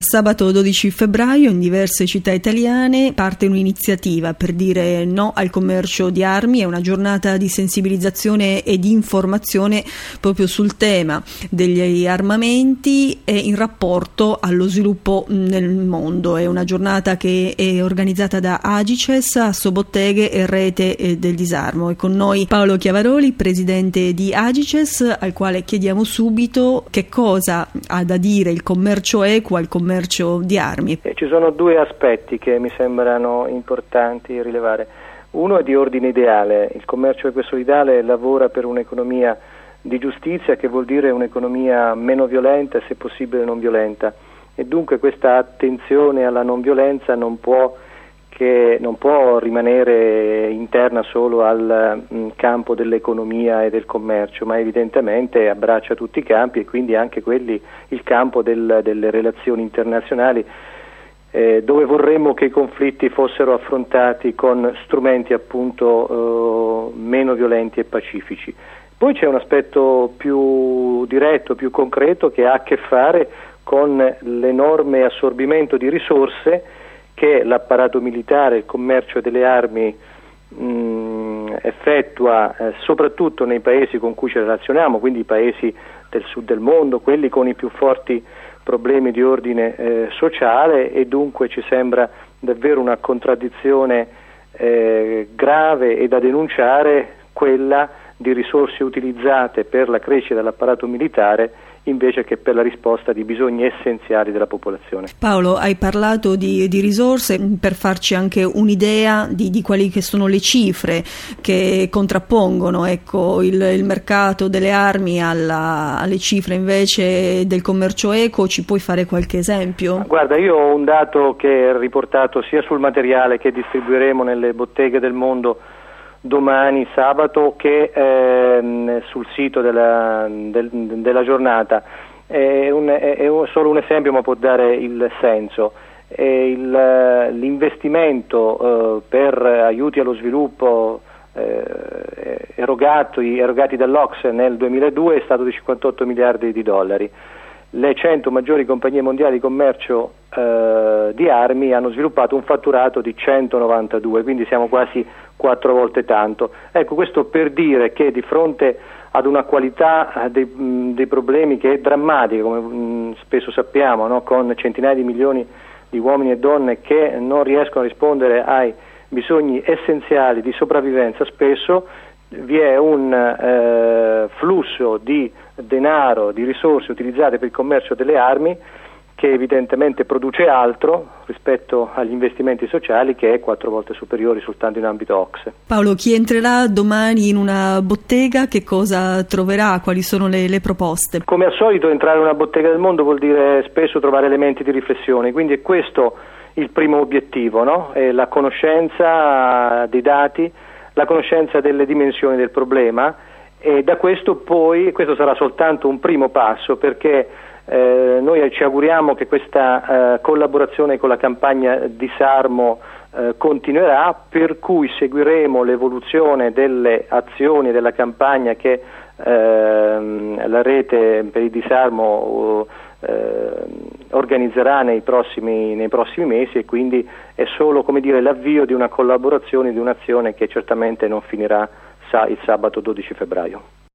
Sabato 12 febbraio in diverse città italiane parte un'iniziativa per dire no al commercio di armi. È una giornata di sensibilizzazione e di informazione proprio sul tema degli armamenti e in rapporto allo sviluppo nel mondo. È una giornata che è organizzata da Agices, Assobotteghe e Rete del Disarmo. È con noi Paolo Chiavaroli, presidente di Agices, al quale chiediamo subito che cosa ha da dire il commercio equo al commercio di armi. Ci sono due aspetti che mi sembrano importanti rilevare. Uno è di ordine ideale. Il commercio equo e solidale lavora per un'economia di giustizia, che vuol dire un'economia meno violenta e se possibile non violenta, e dunque questa attenzione alla non violenza non può rimanere interna solo al campo dell'economia e del commercio, ma evidentemente abbraccia tutti i campi e quindi anche il campo delle relazioni internazionali, dove vorremmo che i conflitti fossero affrontati con strumenti appunto meno violenti e pacifici. Poi c'è un aspetto più diretto, più concreto, che ha a che fare con l'enorme assorbimento di risorse che l'apparato militare, il commercio delle armi effettua soprattutto nei paesi con cui ci relazioniamo, quindi i paesi del sud del mondo, quelli con i più forti problemi di ordine sociale, e dunque ci sembra davvero una contraddizione grave e da denunciare quella di risorse utilizzate per la crescita dell'apparato militare invece che per la risposta di bisogni essenziali della popolazione. Paolo, hai parlato di risorse per farci anche un'idea di quali che sono le cifre che contrappongono il mercato delle armi alle cifre invece del commercio equo. Ci puoi fare qualche esempio? Guarda, io ho un dato che è riportato sia sul materiale che distribuiremo nelle botteghe del mondo domani sabato che sul sito della giornata. È solo un esempio, ma può dare il senso. L'investimento per aiuti allo sviluppo erogati dall'Ocse nel 2002 è stato di 58 miliardi di dollari. Le 100 maggiori compagnie mondiali di commercio di armi hanno sviluppato un fatturato di 192, quindi siamo quasi 4 volte tanto. Ecco, questo per dire che di fronte ad una qualità dei problemi che è drammatica, come spesso sappiamo, no? Con centinaia di milioni di uomini e donne che non riescono a rispondere ai bisogni essenziali di sopravvivenza, spesso vi è un flusso di denaro, di risorse utilizzate per il commercio delle armi, che evidentemente produce altro rispetto agli investimenti sociali, che è 4 volte superiori soltanto in ambito OCSE. Paolo, chi entrerà domani in una bottega che cosa troverà? Quali sono le proposte? Come al solito, entrare in una bottega del mondo vuol dire spesso trovare elementi di riflessione, quindi è questo il primo obiettivo, no? È la conoscenza dei dati, la conoscenza delle dimensioni del problema, e da questo poi, questo sarà soltanto un primo passo, perché noi ci auguriamo che questa collaborazione con la campagna Disarmo continuerà, per cui seguiremo l'evoluzione delle azioni della campagna che la rete per il disarmo organizzerà nei prossimi mesi, e quindi è solo, come dire, l'avvio di una collaborazione, di un'azione che certamente non finirà il sabato 12 febbraio.